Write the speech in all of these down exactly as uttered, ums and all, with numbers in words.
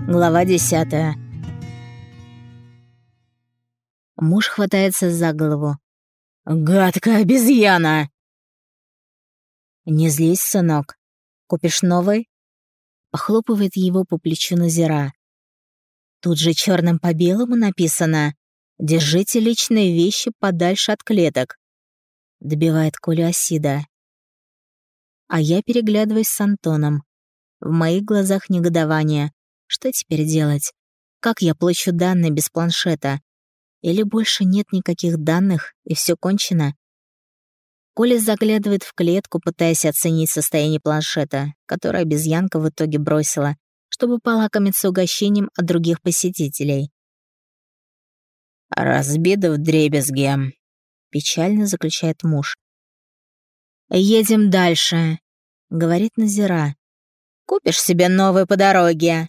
Глава десятая. Муж хватается за голову. «Гадкая обезьяна!» «Не злись, сынок. Купишь новый?» Похлопывает его по плечу Назира. Тут же черным по белому написано: «Держите личные вещи подальше от клеток», — добивает Колю Асида. А я переглядываюсь с Антоном. В моих глазах негодование. Что теперь делать? Как я получу данные без планшета? Или больше нет никаких данных, и все кончено? Коля заглядывает в клетку, пытаясь оценить состояние планшета, который обезьянка в итоге бросила, чтобы полакомиться угощением от других посетителей. «Разбит вдребезги», — печально заключает муж. «Едем дальше», — говорит Назира. «Купишь себе новый по дороге».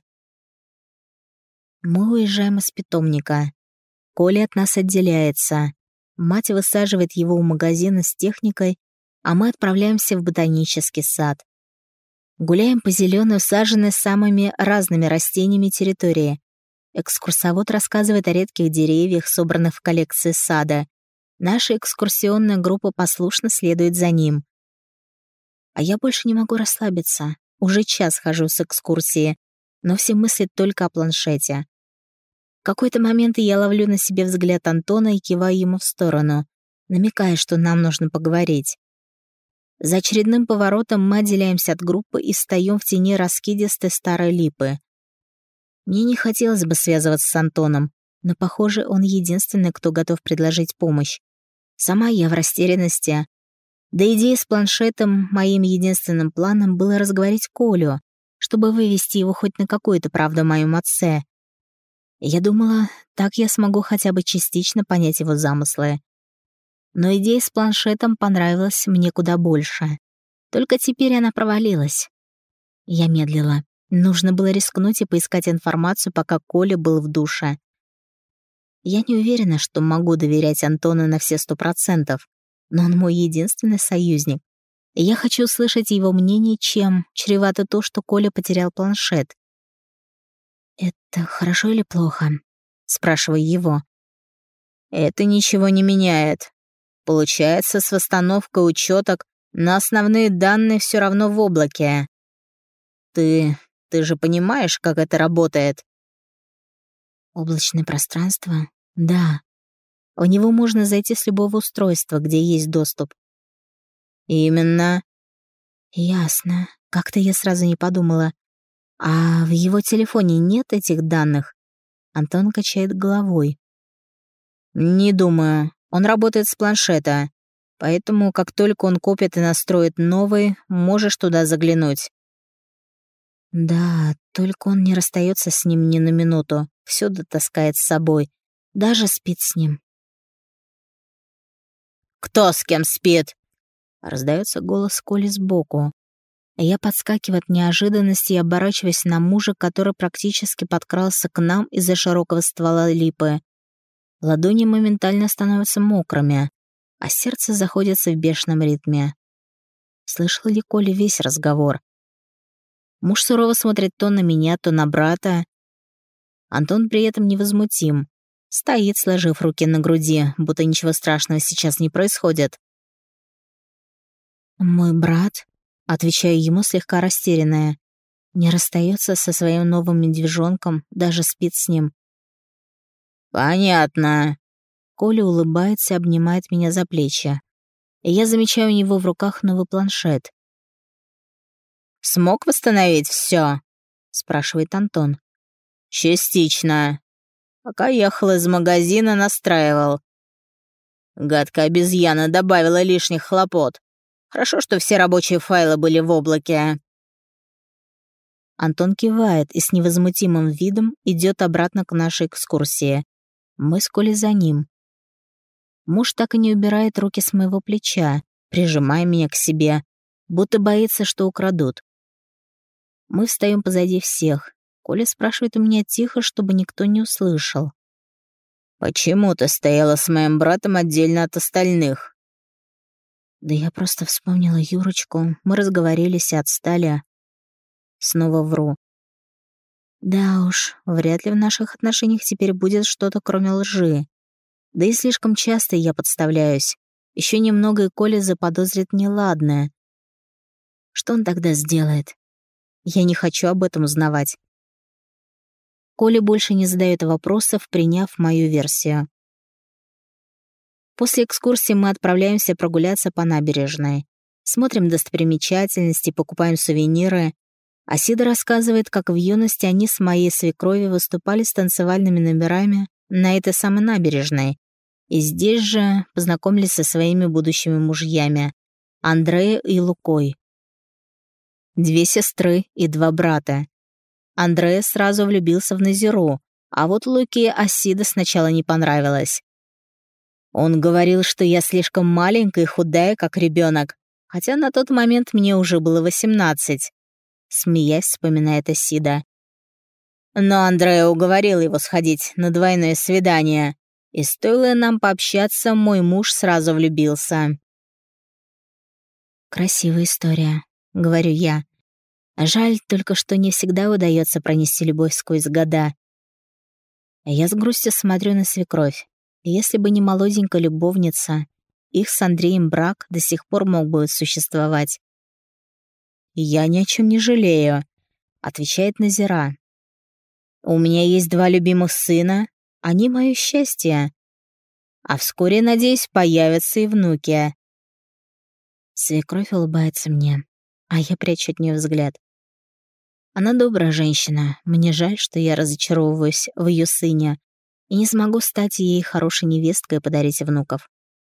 Мы уезжаем из питомника. Коля от нас отделяется. Мать высаживает его у магазина с техникой, а мы отправляемся в ботанический сад. Гуляем по зеленой, усаженной самыми разными растениями территории. Экскурсовод рассказывает о редких деревьях, собранных в коллекции сада. Наша экскурсионная группа послушно следует за ним. А я больше не могу расслабиться. Уже час хожу с экскурсии, но все мысли только о планшете. В какой-то момент я ловлю на себе взгляд Антона и киваю ему в сторону, намекая, что нам нужно поговорить. За очередным поворотом мы отделяемся от группы и встаем в тени раскидистой старой липы. Мне не хотелось бы связываться с Антоном, но, похоже, он единственный, кто готов предложить помощь. Сама я в растерянности. Да идея с планшетом моим единственным планом было разговорить Колю, чтобы вывести его хоть на какую-то правду о моем отце. Я думала, так я смогу хотя бы частично понять его замыслы. Но идея с планшетом понравилась мне куда больше. Только теперь она провалилась. Я медлила. Нужно было рискнуть и поискать информацию, пока Коля был в душе. Я не уверена, что могу доверять Антону на все сто процентов, но он мой единственный союзник. И я хочу услышать его мнение, чем чревато то, что Коля потерял планшет. «Это хорошо или плохо?» — спрашиваю его. «Это ничего не меняет. Получается, с восстановкой учеток на основные данные все равно в облаке. Ты... ты же понимаешь, как это работает?» «Облачное пространство? Да. В него можно зайти с любого устройства, где есть доступ». «Именно». «Ясно. Как-то я сразу не подумала. А в его телефоне нет этих данных?» Антон качает головой. «Не думаю. Он работает с планшета. Поэтому, как только он купит и настроит новый, можешь туда заглянуть». «Да, только он не расстается с ним ни на минуту. Всюду таскает с собой. Даже спит с ним». «Кто с кем спит?» Раздается голос Коли сбоку. Я подскакиваю от неожиданности и оборачиваюсь на мужа, который практически подкрался к нам из-за широкого ствола липы. Ладони моментально становятся мокрыми, а сердце заходится в бешеном ритме. Слышал ли Коля весь разговор? Муж сурово смотрит то на меня, то на брата. Антон при этом невозмутим. Стоит, сложив руки на груди, будто ничего страшного сейчас не происходит. «Мой брат», — отвечаю ему слегка растерянная, не расстается со своим новым медвежонком, даже спит с ним. «Понятно». Коля улыбается и обнимает меня за плечи. И я замечаю у него в руках новый планшет. «Смог восстановить все? Спрашивает Антон. «Частично. Пока ехал из магазина, настраивал. Гадкая обезьяна добавила лишних хлопот. Хорошо, что все рабочие файлы были в облаке». Антон кивает и с невозмутимым видом идет обратно к нашей экскурсии. Мы с Колей за ним. Муж так и не убирает руки с моего плеча, прижимая меня к себе, будто боится, что украдут. Мы встаем позади всех. Коля спрашивает у меня тихо, чтобы никто не услышал. «Почему ты стояла с моим братом отдельно от остальных?» «Да я просто вспомнила Юрочку. Мы разговорились и отстали». Снова вру. Да уж, вряд ли в наших отношениях теперь будет что-то кроме лжи. Да и слишком часто я подставляюсь. Еще немного, и Коля заподозрит неладное. Что он тогда сделает? Я не хочу об этом узнавать. Коля больше не задает вопросов, приняв мою версию. После экскурсии мы отправляемся прогуляться по набережной. Смотрим достопримечательности, покупаем сувениры. Асида рассказывает, как в юности они с моей свекровью выступали с танцевальными номерами на этой самой набережной. И здесь же познакомились со своими будущими мужьями — Андреем и Лукой. Две сестры и два брата. Андреа сразу влюбился в Назиру, а вот Луке Асида сначала не понравилась. Он говорил, что я слишком маленькая и худая, как ребенок, хотя на тот момент мне уже было восемнадцать. Смеясь, вспоминает Асида. Но Андреа уговорил его сходить на двойное свидание, и стоило нам пообщаться, мой муж сразу влюбился. «Красивая история», — говорю я. Жаль только, что не всегда удается пронести любовь сквозь года. Я с грустью смотрю на свекровь. Если бы не молоденькая любовница, их с Андреем брак до сих пор мог бы существовать. «Я ни о чем не жалею», — отвечает Назира. «У меня есть два любимых сына, они мое счастье. А вскоре, надеюсь, появятся и внуки». Свекровь улыбается мне, а я прячу от нее взгляд. Она добрая женщина, мне жаль, что я разочаровываюсь в ее сыне и не смогу стать ей хорошей невесткой и подарить внуков.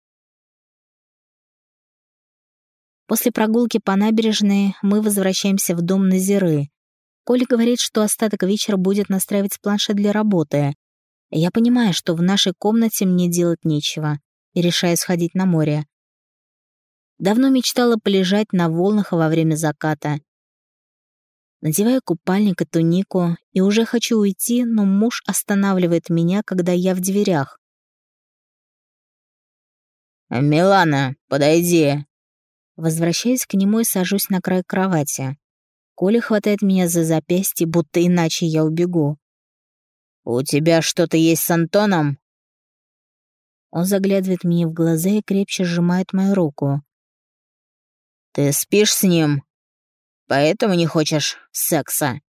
После прогулки по набережной мы возвращаемся в дом Назиры. Коля говорит, что остаток вечера будет настраивать планшет для работы. Я понимаю, что в нашей комнате мне делать нечего, и решаю сходить на море. Давно мечтала полежать на волнах во время заката. Надеваю купальник и тунику, и уже хочу уйти, но муж останавливает меня, когда я в дверях. «Милана, подойди!» Возвращаюсь к нему и сажусь на край кровати. Коля хватает меня за запястье, будто иначе я убегу. «У тебя что-то есть с Антоном?» Он заглядывает мне в глаза и крепче сжимает мою руку. «Ты спишь с ним? Поэтому не хочешь секса?»